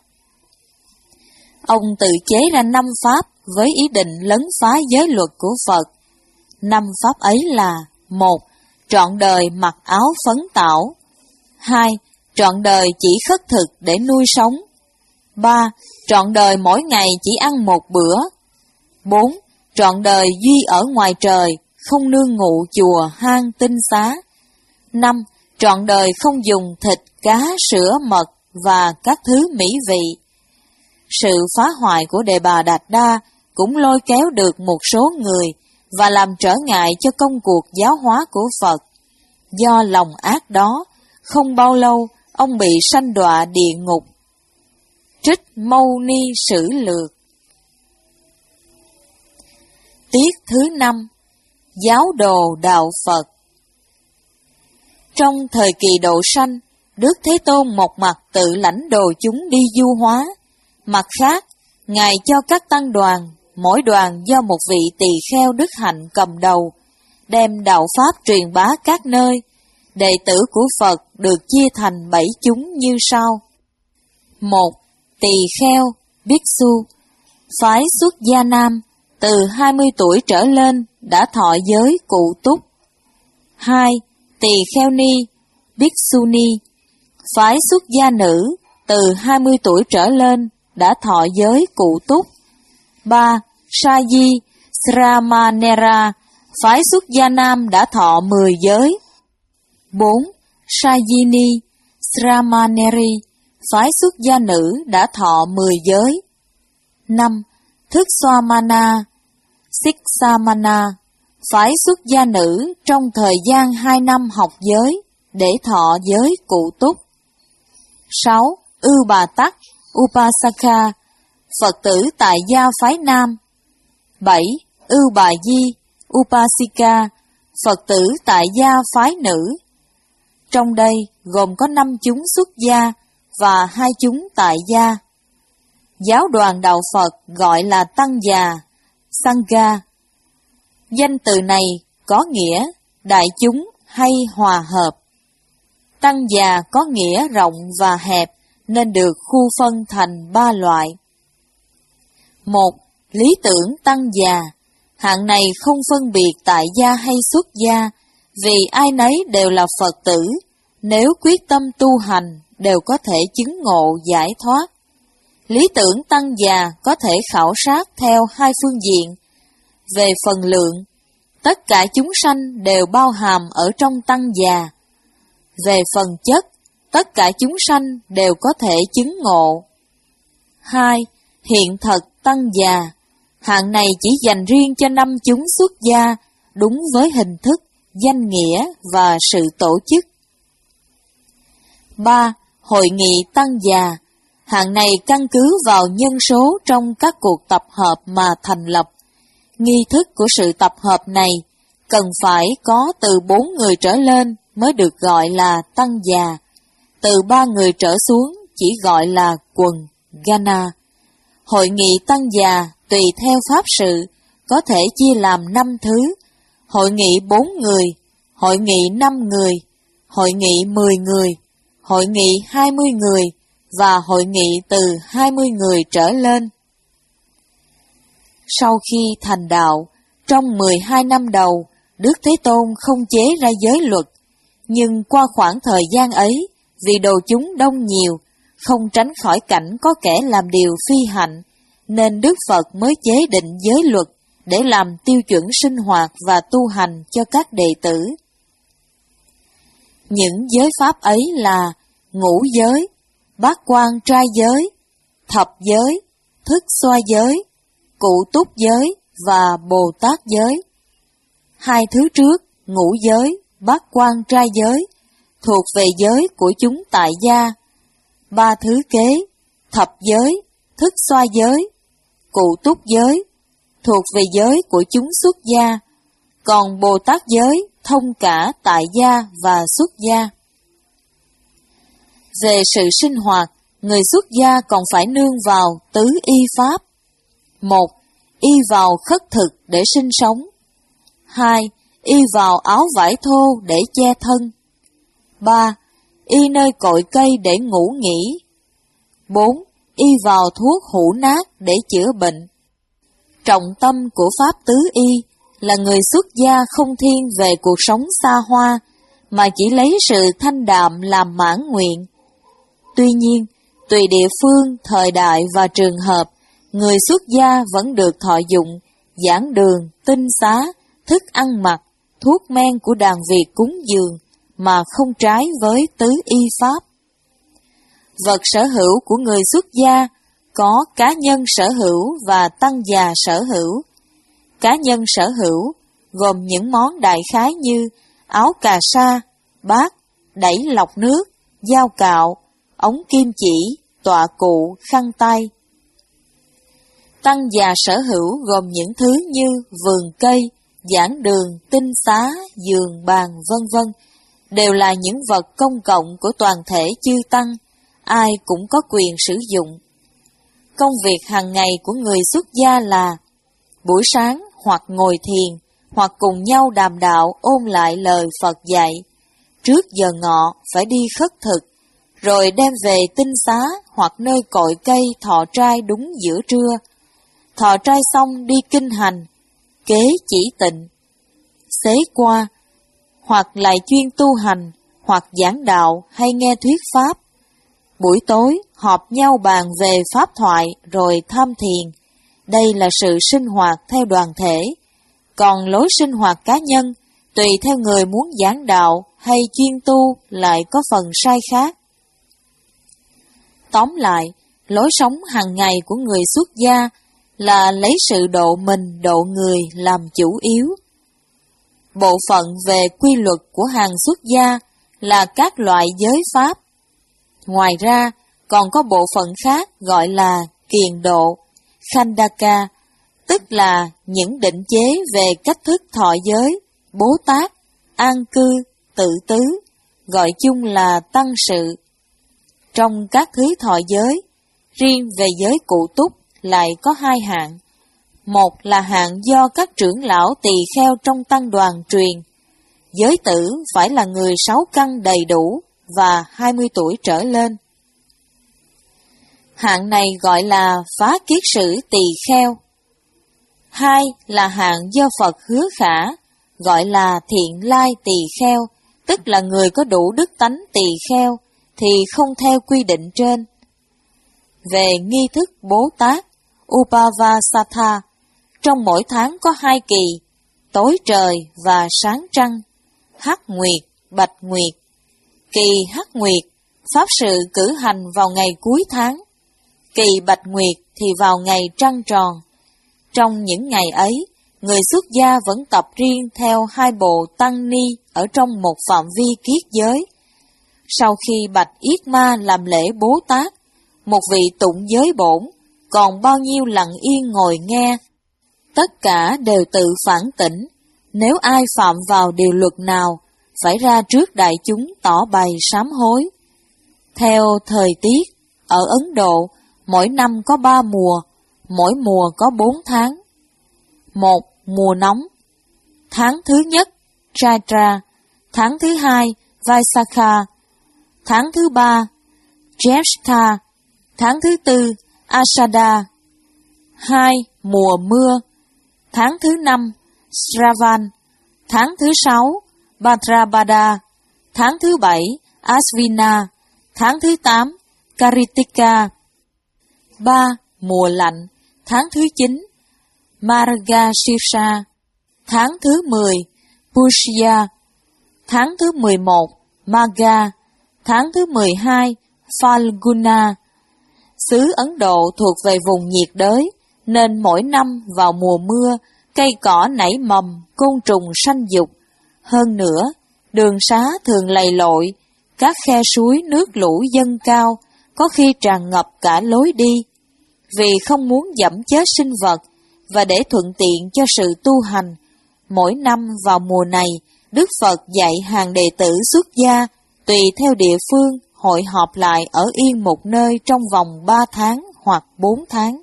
Ông tự chế ra năm pháp với ý định lấn phá giới luật của Phật. Năm pháp ấy là: một. Trọn đời mặc áo phấn tảo. Hai. Trọn đời chỉ khất thực để nuôi sống. Ba. Trọn đời mỗi ngày chỉ ăn một bữa. Bốn. Trọn đời duy ở ngoài trời, không nương ngụ chùa, hang, tinh xá. Năm. Trọn đời không dùng thịt, cá, sữa, mật và các thứ mỹ vị. Sự phá hoại của Đề Bà Đạt Đa cũng lôi kéo được một số người và làm trở ngại cho công cuộc giáo hóa của Phật. Do lòng ác đó, không bao lâu ông bị sanh đọa địa ngục. Trích Mâu Ni Sử Lược. Tiết thứ năm. Giáo đồ đạo Phật. Trong thời kỳ độ sanh, Đức Thế Tôn một mặt tự lãnh đồ chúng đi du hóa, mặt khác, Ngài cho các tăng đoàn, mỗi đoàn do một vị tỳ kheo đức hạnh cầm đầu, đem đạo pháp truyền bá các nơi. Đệ tử của Phật được chia thành bảy chúng như sau. Một, tỳ kheo, bhikkhu, phái xuất gia nam, từ hai mươi tuổi trở lên đã thọ giới cụ túc. Hai, tỳ kheo ni, bhikshuni, phái xuất gia nữ, từ hai mươi tuổi trở lên đã thọ giới cụ túc. Ba, Saji, Sramanera, phái xuất gia nam đã thọ mười giới. Bốn, Sajini, Sramaneri, phái xuất gia nữ đã thọ mười giới. Năm, Thức Swamana, Siksamana, phái xuất gia nữ trong thời gian hai năm học giới để thọ giới cụ túc. Sáu, Ưu Bà Tắc, Upasaka, Phật tử tại gia phái nam. Bảy, Ưu Bà Di, Upasika, Phật tử tại gia phái nữ. Trong đây gồm có năm chúng xuất gia và hai chúng tại gia. Giáo đoàn đạo Phật gọi là tăng già, Sangha. Danh từ này có nghĩa đại chúng hay hòa hợp. Tăng già có nghĩa rộng và hẹp nên được khu phân thành ba loại. Một, lý tưởng tăng già. Hạng này không phân biệt tại gia hay xuất gia, vì ai nấy đều là Phật tử, nếu quyết tâm tu hành đều có thể chứng ngộ giải thoát. Lý tưởng tăng già có thể khảo sát theo hai phương diện. Về phần lượng, tất cả chúng sanh đều bao hàm ở trong tăng già. Về phần chất, tất cả chúng sanh đều có thể chứng ngộ. Hai, hiện thật tăng già. Hạng này chỉ dành riêng cho năm chúng xuất gia, đúng với hình thức, danh nghĩa và sự tổ chức. Ba, hội nghị tăng già. Hạng này căn cứ vào nhân số trong các cuộc tập hợp mà thành lập. Nghi thức của sự tập hợp này cần phải có từ bốn người trở lên mới được gọi là tăng già. Từ ba người trở xuống chỉ gọi là quần, gana. Hội nghị tăng già tùy theo pháp sự có thể chia làm năm thứ: hội nghị bốn người, hội nghị năm người, hội nghị mười người, hội nghị hai mươi người và hội nghị từ hai mươi người trở lên. Sau khi thành đạo, trong mười hai năm đầu, Đức Thế Tôn không chế ra giới luật, nhưng qua khoảng thời gian ấy, vì đồ chúng đông nhiều, không tránh khỏi cảnh có kẻ làm điều phi hạnh, nên Đức Phật mới chế định giới luật để làm tiêu chuẩn sinh hoạt và tu hành cho các đệ tử. Những giới pháp ấy là ngũ giới, bát quan trai giới, thập giới, thức xoa giới, cụ túc giới và Bồ Tát giới. Hai thứ trước, ngũ giới, bát quan trai giới, thuộc về giới của chúng tại gia. Ba thứ kế, thập giới, thức xoa giới, cụ túc giới, thuộc về giới của chúng xuất gia. Còn Bồ Tát giới thông cả tại gia và xuất gia. Về sự sinh hoạt, người xuất gia còn phải nương vào tứ y pháp. Một, y vào khất thực để sinh sống. Hai, y vào áo vải thô để che thân. Ba, y nơi cội cây để ngủ nghỉ. Bốn, y vào thuốc hũ nát để chữa bệnh. Trọng tâm của pháp tứ y là người xuất gia không thiên về cuộc sống xa hoa, mà chỉ lấy sự thanh đạm làm mãn nguyện. Tuy nhiên, tùy địa phương, thời đại và trường hợp, người xuất gia vẫn được thọ dụng giảng đường, tinh xá, thức ăn mặc, thuốc men của đàn Việt cúng dường mà không trái với tứ y pháp. Vật sở hữu của người xuất gia có cá nhân sở hữu và tăng già sở hữu. Cá nhân sở hữu gồm những món đại khái như áo cà sa, bát, đẩy lọc nước, dao cạo, ống kim chỉ, tọa cụ, khăn tay. Tăng già sở hữu gồm những thứ như vườn cây, giảng đường, tinh xá, giường, bàn, vân vân, đều là những vật công cộng của toàn thể chư tăng, ai cũng có quyền sử dụng. Công việc hàng ngày của người xuất gia là buổi sáng hoặc ngồi thiền, hoặc cùng nhau đàm đạo ôn lại lời Phật dạy. Trước giờ ngọ phải đi khất thực, rồi đem về tinh xá hoặc nơi cội cây thọ trai đúng giữa trưa. Thọ trai xong đi kinh hành, kế chỉ tịnh, xế qua, hoặc lại chuyên tu hành, hoặc giảng đạo hay nghe thuyết pháp. Buổi tối họp nhau bàn về pháp thoại rồi tham thiền. Đây là sự sinh hoạt theo đoàn thể. Còn lối sinh hoạt cá nhân, tùy theo người muốn giảng đạo hay chuyên tu lại có phần sai khác. Tóm lại, lối sống hàng ngày của người xuất gia là lấy sự độ mình độ người làm chủ yếu. Bộ phận về quy luật của hàng xuất gia là các loại giới pháp. Ngoài ra, còn có bộ phận khác gọi là kiền độ, khandaka, tức là những định chế về cách thức thọ giới, bố tát, an cư, tự tứ, gọi chung là tăng sự. Trong các thứ thọ giới, riêng về giới cụ túc lại có hai hạng. Một là hạng do các trưởng lão tỳ kheo trong tăng đoàn truyền. Giới tử phải là người sáu căn đầy đủ và hai mươi tuổi trở lên. Hạng này gọi là phá kiết sử tỳ kheo. Hai là hạng do Phật hứa khả, gọi là thiện lai tỳ kheo, tức là người có đủ đức tánh tỳ kheo, thì không theo quy định trên. Về nghi thức Bố Tát, Upavasatha, trong mỗi tháng có hai kỳ, tối trời và sáng trăng, hắc nguyệt, bạch nguyệt. Kỳ hắc nguyệt, pháp sự cử hành vào ngày cuối tháng, kỳ bạch nguyệt thì vào ngày trăng tròn. Trong những ngày ấy, người xuất gia vẫn tập riêng theo hai bộ tăng ni ở trong một phạm vi kiết giới. Sau khi bạch Yết Ma làm lễ Bố Tát, một vị tụng giới bổn, còn bao nhiêu lặng yên ngồi nghe. Tất cả đều tự phản tỉnh, nếu ai phạm vào điều luật nào, phải ra trước đại chúng tỏ bày sám hối. Theo thời tiết, ở Ấn Độ, mỗi năm có ba mùa, mỗi mùa có bốn tháng. Một, mùa nóng. Tháng thứ nhất, Chaitra. Tháng thứ hai, Vaisakha. Tháng thứ ba, Jyeshtha. Tháng thứ tư, Ashada. Hai, mùa mưa. Tháng thứ năm, Shravan. Tháng thứ sáu, Bhadrapada. Tháng thứ bảy, Asvina. Tháng thứ tám, Karitika. Ba, mùa lạnh. Tháng thứ chín, Margashira. Tháng thứ mười, Pushya. Tháng thứ mười một, Magha. Tháng thứ mười hai, Phalguna. Xứ Ấn Độ thuộc về vùng nhiệt đới, nên mỗi năm vào mùa mưa, cây cỏ nảy mầm, côn trùng sanh dục. Hơn nữa, đường xá thường lầy lội, các khe suối nước lũ dâng cao, có khi tràn ngập cả lối đi. Vì không muốn dẫm chết sinh vật, và để thuận tiện cho sự tu hành, mỗi năm vào mùa này, Đức Phật dạy hàng đệ tử xuất gia, tùy theo địa phương, hội họp lại ở yên một nơi trong vòng ba tháng hoặc bốn tháng.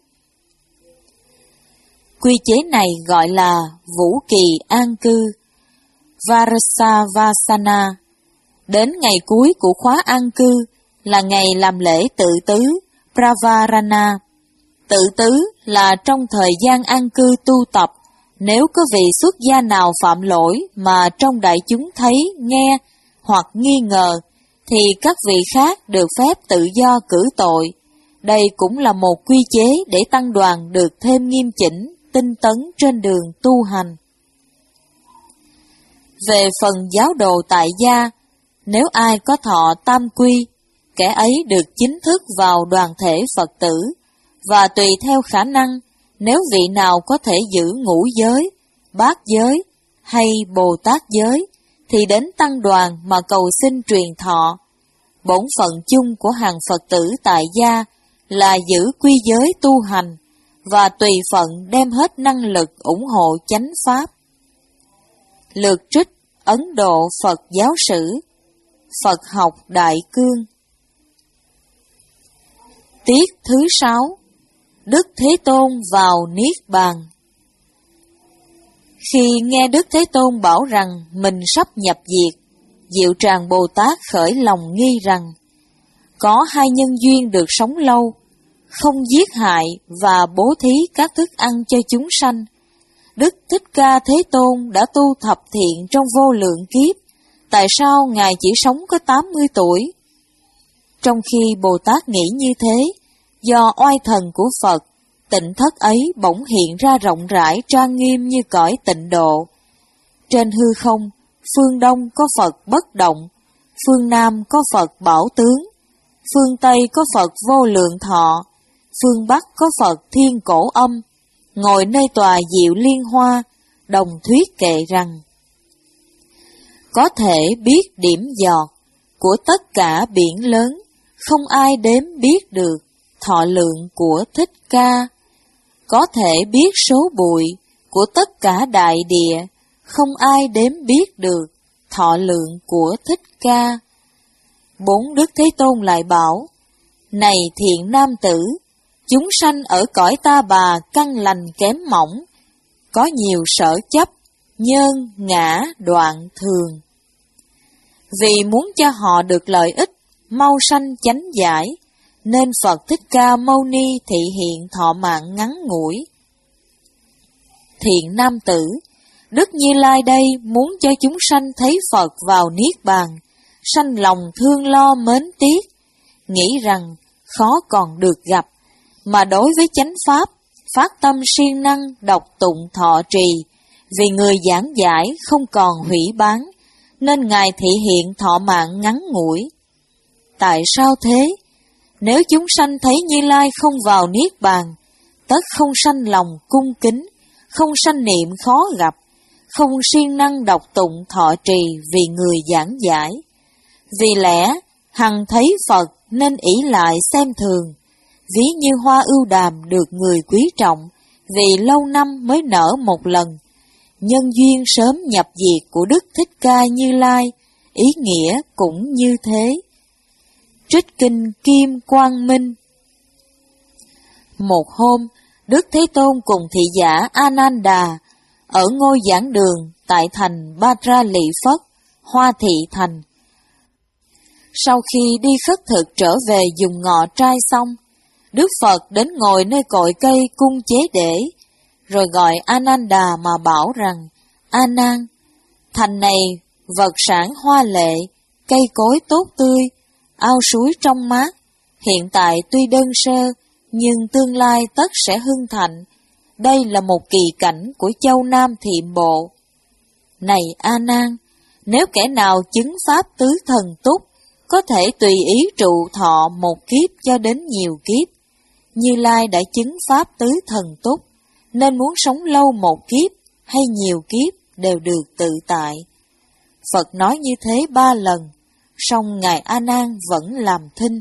Quy chế này gọi là Vũ Kỳ An Cư, Varsavasana. Đến ngày cuối của khóa an cư là ngày làm lễ tự tứ, Pravarana. Tự tứ là trong thời gian an cư tu tập, nếu có vị xuất gia nào phạm lỗi mà trong đại chúng thấy, nghe hoặc nghi ngờ, thì các vị khác được phép tự do cử tội. Đây cũng là một quy chế để tăng đoàn được thêm nghiêm chỉnh, tinh tấn trên đường tu hành. Về phần giáo đồ tại gia, nếu ai có thọ tam quy, kẻ ấy được chính thức vào đoàn thể Phật tử, và tùy theo khả năng, nếu vị nào có thể giữ ngũ giới, bát giới hay Bồ Tát giới, thì đến tăng đoàn mà cầu xin truyền thọ. Bổn phận chung của hàng Phật tử tại gia là giữ quy giới tu hành, và tùy phận đem hết năng lực ủng hộ chánh pháp. Lược trích Ấn Độ Phật giáo sử, Phật học Đại Cương. Tiết thứ sáu, Đức Thế Tôn vào Niết Bàn. Khi nghe Đức Thế Tôn bảo rằng mình sắp nhập diệt, Diệu Tràng Bồ Tát khởi lòng nghi rằng, có hai nhân duyên được sống lâu, không giết hại và bố thí các thức ăn cho chúng sanh. Đức Thích Ca Thế Tôn đã tu thập thiện trong vô lượng kiếp, tại sao Ngài chỉ sống có tám mươi tuổi? Trong khi Bồ Tát nghĩ như thế, do oai thần của Phật, tịnh thất ấy bỗng hiện ra rộng rãi trang nghiêm như cõi tịnh độ. Trên hư không, phương Đông có Phật bất động, phương Nam có Phật bảo tướng, phương Tây có Phật vô lượng thọ, phương Bắc có Phật thiên cổ âm, ngồi nơi tòa diệu liên hoa, đồng thuyết kệ rằng: có thể biết điểm giọt của tất cả biển lớn, không ai đếm biết được thọ lượng của Thích Ca. Có thể biết số bụi của tất cả đại địa, không ai đếm biết được thọ lượng của Thích Ca. Bốn Đức Thế Tôn lại bảo: này thiện nam tử, chúng sanh ở cõi ta bà căn lành kém mỏng, có nhiều sở chấp, nhân, ngã, đoạn, thường. Vì muốn cho họ được lợi ích, mau sanh chánh giải, nên Phật Thích Ca Mâu Ni thị hiện thọ mạng ngắn ngủi. Thiện nam tử, Đức Như Lai đây muốn cho chúng sanh thấy Phật vào Niết Bàn, sanh lòng thương lo mến tiếc, nghĩ rằng khó còn được gặp, mà đối với chánh pháp, phát tâm siêng năng đọc tụng thọ trì, vì người giảng giải không còn hủy bán, nên Ngài thị hiện thọ mạng ngắn ngủi. Tại sao thế? Nếu chúng sanh thấy Như Lai không vào Niết Bàn, tất không sanh lòng cung kính, không sanh niệm khó gặp, không siêng năng đọc tụng thọ trì vì người giảng giải. Vì lẽ, hằng thấy Phật nên ỷ lại xem thường, ví như hoa ưu đàm được người quý trọng, vì lâu năm mới nở một lần. Nhân duyên sớm nhập diệt của Đức Thích Ca Như Lai, ý nghĩa cũng như thế. Trích kinh Kim Quang Minh. Một hôm, Đức Thế Tôn cùng thị giả Ananda ở ngôi giảng đường tại thành Batra Lị Phất, Hoa Thị Thành. Sau khi đi khất thực trở về dùng ngọ trai xong, Đức Phật đến ngồi nơi cội cây cung chế để, rồi gọi Ananda mà bảo rằng: A Nan, thành này vật sản hoa lệ, cây cối tốt tươi, ao suối trong mát, hiện tại tuy đơn sơ, nhưng tương lai tất sẽ hưng thịnh. Đây là một kỳ cảnh của châu Nam Thiệm Bộ. Này A Nan, nếu kẻ nào chứng pháp tứ thần túc, có thể tùy ý trụ thọ một kiếp cho đến nhiều kiếp. Như Lai đã chứng pháp tứ thần túc, nên muốn sống lâu một kiếp hay nhiều kiếp đều được tự tại. Phật nói như thế ba lần, song Ngài A Nan vẫn làm thinh.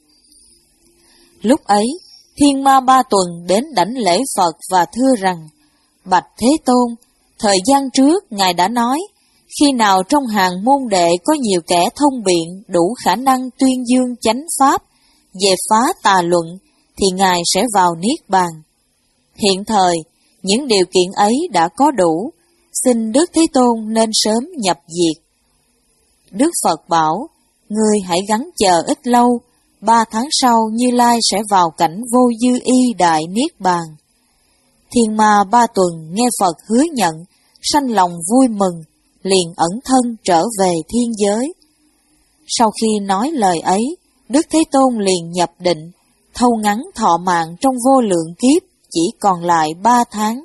Lúc ấy, Thiên Ma Ba Tuần đến đảnh lễ Phật và thưa rằng: Bạch Thế Tôn, thời gian trước Ngài đã nói, khi nào trong hàng môn đệ có nhiều kẻ thông biện đủ khả năng tuyên dương chánh pháp, về phá tà luận, thì Ngài sẽ vào Niết Bàn. Hiện thời, những điều kiện ấy đã có đủ, xin Đức Thế Tôn nên sớm nhập diệt. Đức Phật bảo: Ngươi hãy gắng chờ ít lâu, ba tháng sau Như Lai sẽ vào cảnh vô dư y đại Niết Bàn. Thiên Ma Ba Tuần nghe Phật hứa nhận, sanh lòng vui mừng, liền ẩn thân trở về thiên giới. Sau khi nói lời ấy, Đức Thế Tôn liền nhập định, thâu ngắn thọ mạng trong vô lượng kiếp, chỉ còn lại ba tháng.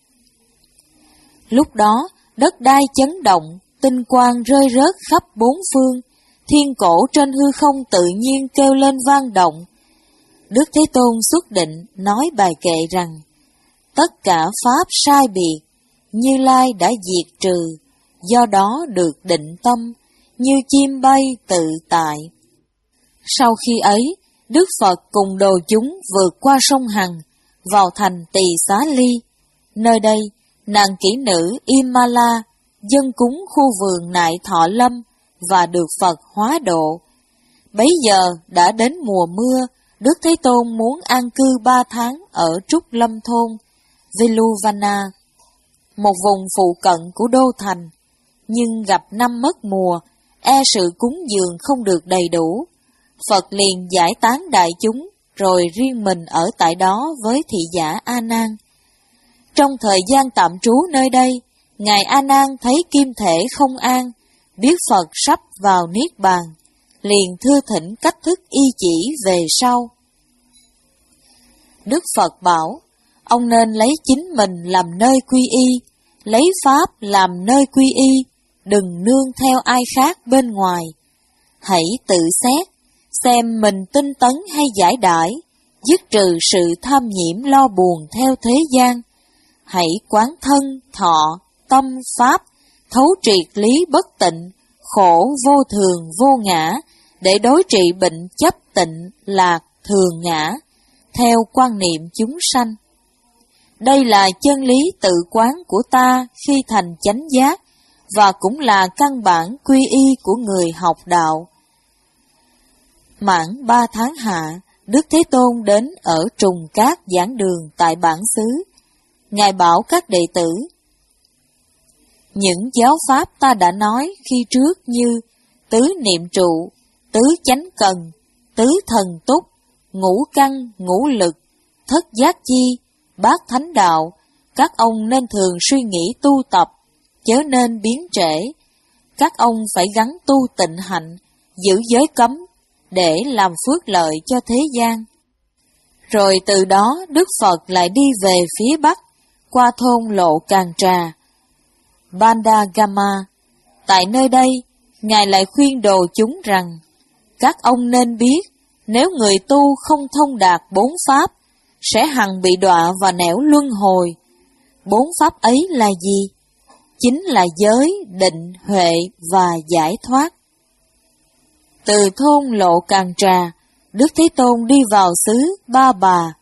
Lúc đó, đất đai chấn động, tinh quang rơi rớt khắp bốn phương, thiên cổ trên hư không tự nhiên kêu lên vang động. Đức Thế Tôn xuất định nói bài kệ rằng: Tất cả pháp sai biệt, Như Lai đã diệt trừ, do đó được định tâm, như chim bay tự tại. Sau khi ấy, Đức Phật cùng đồ chúng vượt qua sông Hằng, vào thành Tỳ Xá Ly. Nơi đây, nàng kỹ nữ Imala dâng cúng khu vườn Nại Thọ Lâm và được Phật hóa độ. Bấy giờ đã đến mùa mưa, Đức Thế Tôn muốn an cư ba tháng ở Trúc Lâm Thôn, Veluvana, một vùng phụ cận của đô thành, nhưng gặp năm mất mùa, e sự cúng dường không được đầy đủ. Phật liền giải tán đại chúng, rồi riêng mình ở tại đó với thị giả A Nan. Trong thời gian tạm trú nơi đây, Ngài A Nan thấy kim thể không an, biết Phật sắp vào Niết Bàn, liền thưa thỉnh cách thức y chỉ về sau. Đức Phật bảo, ông nên lấy chính mình làm nơi quy y, lấy Pháp làm nơi quy y, đừng nương theo ai khác bên ngoài. Hãy tự xét, xem mình tinh tấn hay giải đãi, dứt trừ sự tham nhiễm lo buồn theo thế gian. Hãy quán thân, thọ, tâm, Pháp, thấu triệt lý bất tịnh, khổ vô thường vô ngã, để đối trị bệnh chấp tịnh lạc thường ngã, theo quan niệm chúng sanh. Đây là chân lý tự quán của ta khi thành chánh giác, và cũng là căn bản quy y của người học đạo. Mãn ba tháng hạ, Đức Thế Tôn đến ở Trùng Cát giảng đường tại bản xứ. Ngài bảo các đệ tử, những giáo pháp ta đã nói khi trước như tứ niệm trụ, tứ chánh cần, tứ thần túc, ngũ căn, ngũ lực, thất giác chi, bát thánh đạo, các ông nên thường suy nghĩ tu tập, chớ nên biến trễ. Các ông phải gắn tu tịnh hạnh, giữ giới cấm, để làm phước lợi cho thế gian. Rồi từ đó Đức Phật lại đi về phía Bắc, qua thôn Lộ Càng Trà, Bandagama. Tại nơi đây, Ngài lại khuyên đồ chúng rằng, các ông nên biết, nếu người tu không thông đạt bốn pháp, sẽ hằng bị đọa vào nẻo luân hồi. Bốn pháp ấy là gì? Chính là giới, định, huệ và giải thoát. Từ thôn Lộ Càng Trà, Đức Thế Tôn đi vào xứ Ba Bà.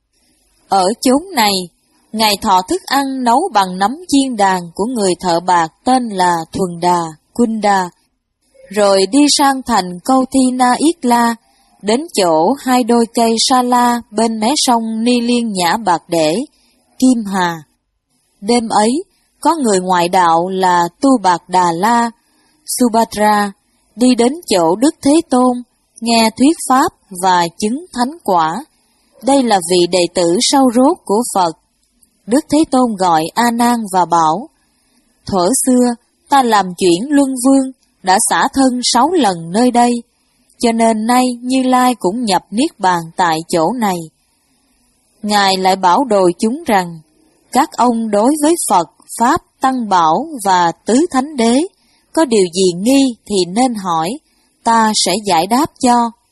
Ở chốn này, Ngài thọ thức ăn nấu bằng nấm chiên đàn của người thợ bạc tên là Thuần Đà, Kunda, rồi đi sang thành Câu Thi Na Yết La, đến chỗ hai đôi cây sa la bên mé sông Ni Liên Nhã Bạc Để, Kim Hà. Đêm ấy, có người ngoại đạo là Tu Bạc Đà La, Subhadra, đi đến chỗ Đức Thế Tôn, nghe thuyết pháp và chứng thánh quả. Đây là vị đệ tử sau rốt của Phật. Đức Thế Tôn gọi A Nan và bảo, thuở xưa ta làm chuyển luân vương, đã xả thân sáu lần nơi đây, cho nên nay Như Lai cũng nhập Niết Bàn tại chỗ này. Ngài lại bảo đồ chúng rằng, các ông đối với Phật, Pháp, Tăng Bảo và Tứ Thánh Đế, có điều gì nghi thì nên hỏi, ta sẽ giải đáp cho.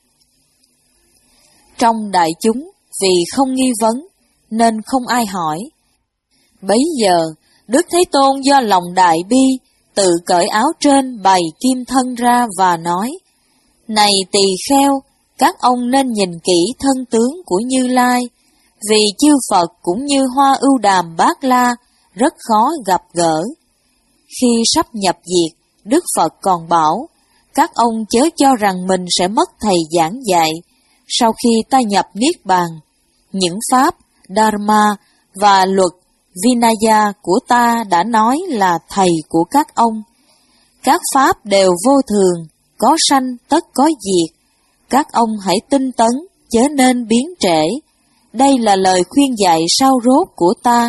Trong đại chúng, vì không nghi vấn, nên không ai hỏi. Bấy giờ, Đức Thế Tôn do lòng đại bi, tự cởi áo trên bày kim thân ra và nói, này tỳ kheo, các ông nên nhìn kỹ thân tướng của Như Lai, vì chư Phật cũng như hoa ưu đàm bát la, rất khó gặp gỡ. Khi sắp nhập diệt, Đức Phật còn bảo, các ông chớ cho rằng mình sẽ mất thầy giảng dạy, sau khi ta nhập Niết Bàn. Những pháp, Dharma và luật Vinaya của ta đã nói là thầy của các ông. Các pháp đều vô thường, có sanh tất có diệt. Các ông hãy tinh tấn, chớ nên biến trễ. Đây là lời khuyên dạy sau rốt của ta.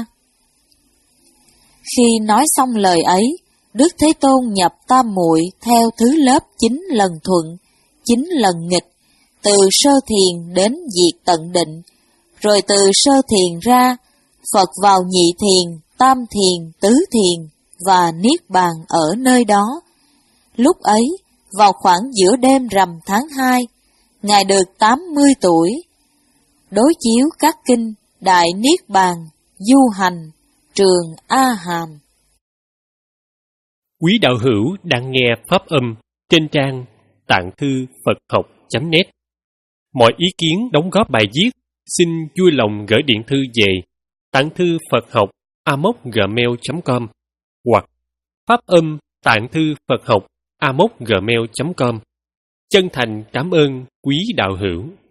Khi nói xong lời ấy, Đức Thế Tôn nhập tam muội theo thứ lớp chín lần thuận, chín lần nghịch, từ sơ thiền đến diệt tận định, rồi từ sơ thiền ra, Phật vào nhị thiền, tam thiền, tứ thiền và Niết Bàn ở nơi đó. Lúc ấy, vào khoảng giữa đêm rằm tháng hai, Ngài được tám mươi tuổi. Đối chiếu các kinh Đại Niết Bàn, Du Hành, Trường A Hàm. Quý đạo hữu đang nghe pháp âm trên trang tạng thư Phật học chấm net. Mọi ý kiến đóng góp bài viết xin vui lòng gửi điện thư về tạng thư Phật học a m o gmail chấm com hoặc pháp âm tạng thư Phật học a m o gmail chấm com. Chân thành cảm ơn quý đạo hữu.